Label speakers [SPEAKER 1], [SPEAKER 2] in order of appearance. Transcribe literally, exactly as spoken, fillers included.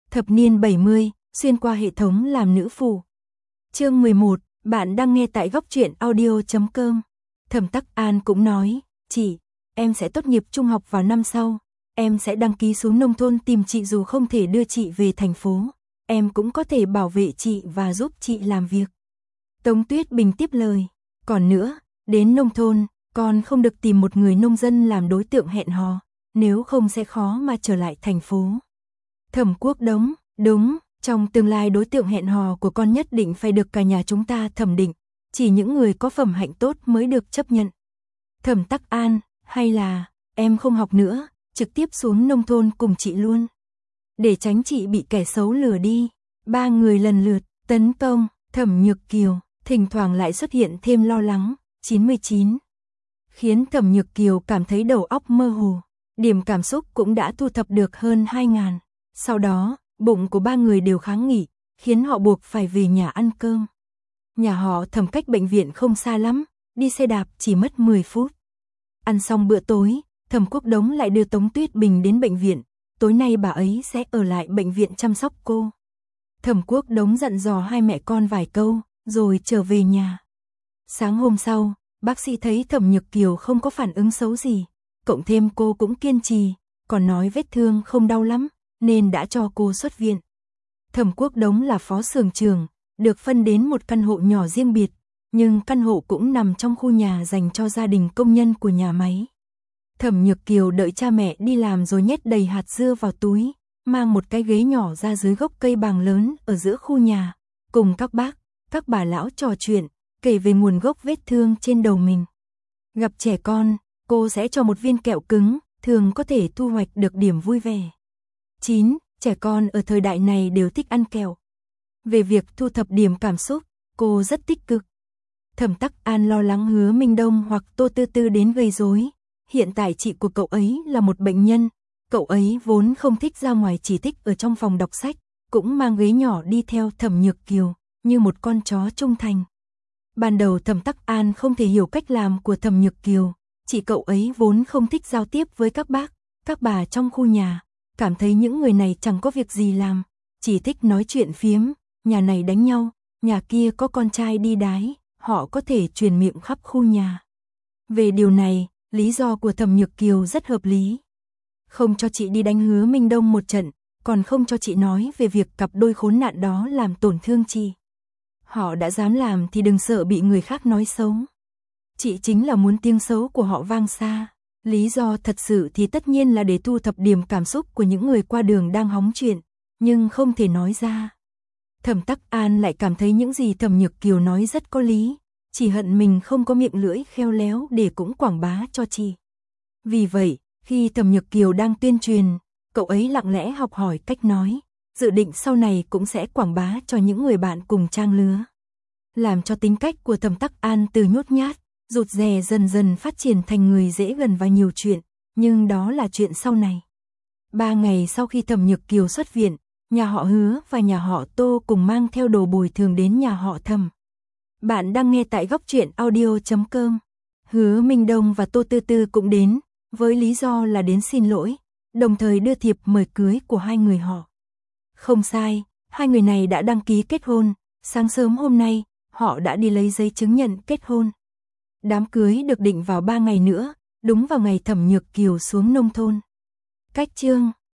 [SPEAKER 1] Thập niên bảy mươi, xuyên qua hệ thống làm nữ phù. Chương mười một, bạn đang nghe tại góc truyện audio chấm com. Thẩm Tắc An cũng nói, chị, em sẽ tốt nghiệp trung học vào năm sau, em sẽ đăng ký xuống nông thôn tìm chị, dù không thể đưa chị về thành phố, em cũng có thể bảo vệ chị và giúp chị làm việc. Tống Tuyết Bình tiếp lời, còn nữa, đến nông thôn, con không được tìm một người nông dân làm đối tượng hẹn hò, nếu không sẽ khó mà trở lại thành phố. Thẩm Quốc Đống, đúng, trong tương lai đối tượng hẹn hò của con nhất định phải được cả nhà chúng ta thẩm định, chỉ những người có phẩm hạnh tốt mới được chấp nhận. Thẩm Tắc An, hay là, em không học nữa, trực tiếp xuống nông thôn cùng chị luôn. Để tránh chị bị kẻ xấu lừa đi, ba người lần lượt tấn công. Thẩm Nhược Kiều, thỉnh thoảng lại xuất hiện thêm lo lắng, chín mươi chín. Khiến Thẩm Nhược Kiều cảm thấy đầu óc mơ hồ, điểm cảm xúc cũng đã thu thập được hơn hai ngàn. Sau đó, bụng của ba người đều kháng nghị, khiến họ buộc phải về nhà ăn cơm. Nhà họ Thẩm cách bệnh viện không xa lắm, đi xe đạp chỉ mất mười phút. Ăn xong bữa tối, Thẩm Quốc Đống lại đưa Tống Tuyết Bình đến bệnh viện, tối nay bà ấy sẽ ở lại bệnh viện chăm sóc cô. Thẩm Quốc Đống dặn dò hai mẹ con vài câu, rồi trở về nhà. Sáng hôm sau, bác sĩ thấy Thẩm Nhược Kiều không có phản ứng xấu gì, cộng thêm cô cũng kiên trì, còn nói vết thương không đau lắm, nên đã cho cô xuất viện. Thẩm Quốc Đống là phó xưởng trưởng, được phân đến một căn hộ nhỏ riêng biệt, nhưng căn hộ cũng nằm trong khu nhà dành cho gia đình công nhân của nhà máy. Thẩm Nhược Kiều đợi cha mẹ đi làm rồi nhét đầy hạt dưa vào túi, mang một cái ghế nhỏ ra dưới gốc cây bàng lớn ở giữa khu nhà, cùng các bác, các bà lão trò chuyện, kể về nguồn gốc vết thương trên đầu mình. Gặp trẻ con, cô sẽ cho một viên kẹo cứng, thường có thể thu hoạch được điểm vui vẻ. chín. Trẻ con ở thời đại này đều thích ăn kẹo. Về việc thu thập điểm cảm xúc, cô rất tích cực. Thẩm Tắc An lo lắng Hứa Minh Đông hoặc Tô Tư Tư đến gây rối. Hiện tại chị của cậu ấy là một bệnh nhân, cậu ấy vốn không thích ra ngoài, chỉ thích ở trong phòng đọc sách, cũng mang ghế nhỏ đi theo Thẩm Nhược Kiều, như một con chó trung thành. Ban đầu Thẩm Tắc An không thể hiểu cách làm của Thẩm Nhược Kiều, chị cậu ấy vốn không thích giao tiếp với các bác, các bà trong khu nhà, cảm thấy những người này chẳng có việc gì làm, chỉ thích nói chuyện phiếm, nhà này đánh nhau, nhà kia có con trai đi đái, họ có thể truyền miệng khắp khu nhà. Về điều này, lý do của Thẩm Nhược Kiều rất hợp lý. Không cho chị đi đánh Hứa Minh Đông một trận, còn không cho chị nói về việc cặp đôi khốn nạn đó làm tổn thương chị. Họ đã dám làm thì đừng sợ bị người khác nói xấu. Chị chính là muốn tiếng xấu của họ vang xa. Lý do thật sự thì tất nhiên là để thu thập điểm cảm xúc của những người qua đường đang hóng chuyện, nhưng không thể nói ra. Thẩm Tắc An lại cảm thấy những gì Thẩm Nhược Kiều nói rất có lý, chỉ hận mình không có miệng lưỡi khéo léo để cũng quảng bá cho chị. Vì vậy, khi Thẩm Nhược Kiều đang tuyên truyền, cậu ấy lặng lẽ học hỏi cách nói, dự định sau này cũng sẽ quảng bá cho những người bạn cùng trang lứa. Làm cho tính cách của Thẩm Tắc An từ nhút nhát, rụt rè dần dần phát triển thành người dễ gần và nhiều chuyện, nhưng đó là chuyện sau này. Ba ngày sau khi Thẩm Nhược Kiều xuất viện, nhà họ Hứa và nhà họ Tô cùng mang theo đồ bồi thường đến nhà họ Thẩm. Bạn đang nghe tại góc truyện audio chấm com. Hứa Minh Đông và Tô Tư Tư cũng đến, với lý do là đến xin lỗi, đồng thời đưa thiệp mời cưới của hai người họ. Không sai, hai người này đã đăng ký kết hôn, sáng sớm hôm nay, họ đã đi lấy giấy chứng nhận kết hôn. Đám cưới được định vào ba ngày nữa, đúng vào ngày Thẩm Nhược Kiều xuống nông thôn. Cách chương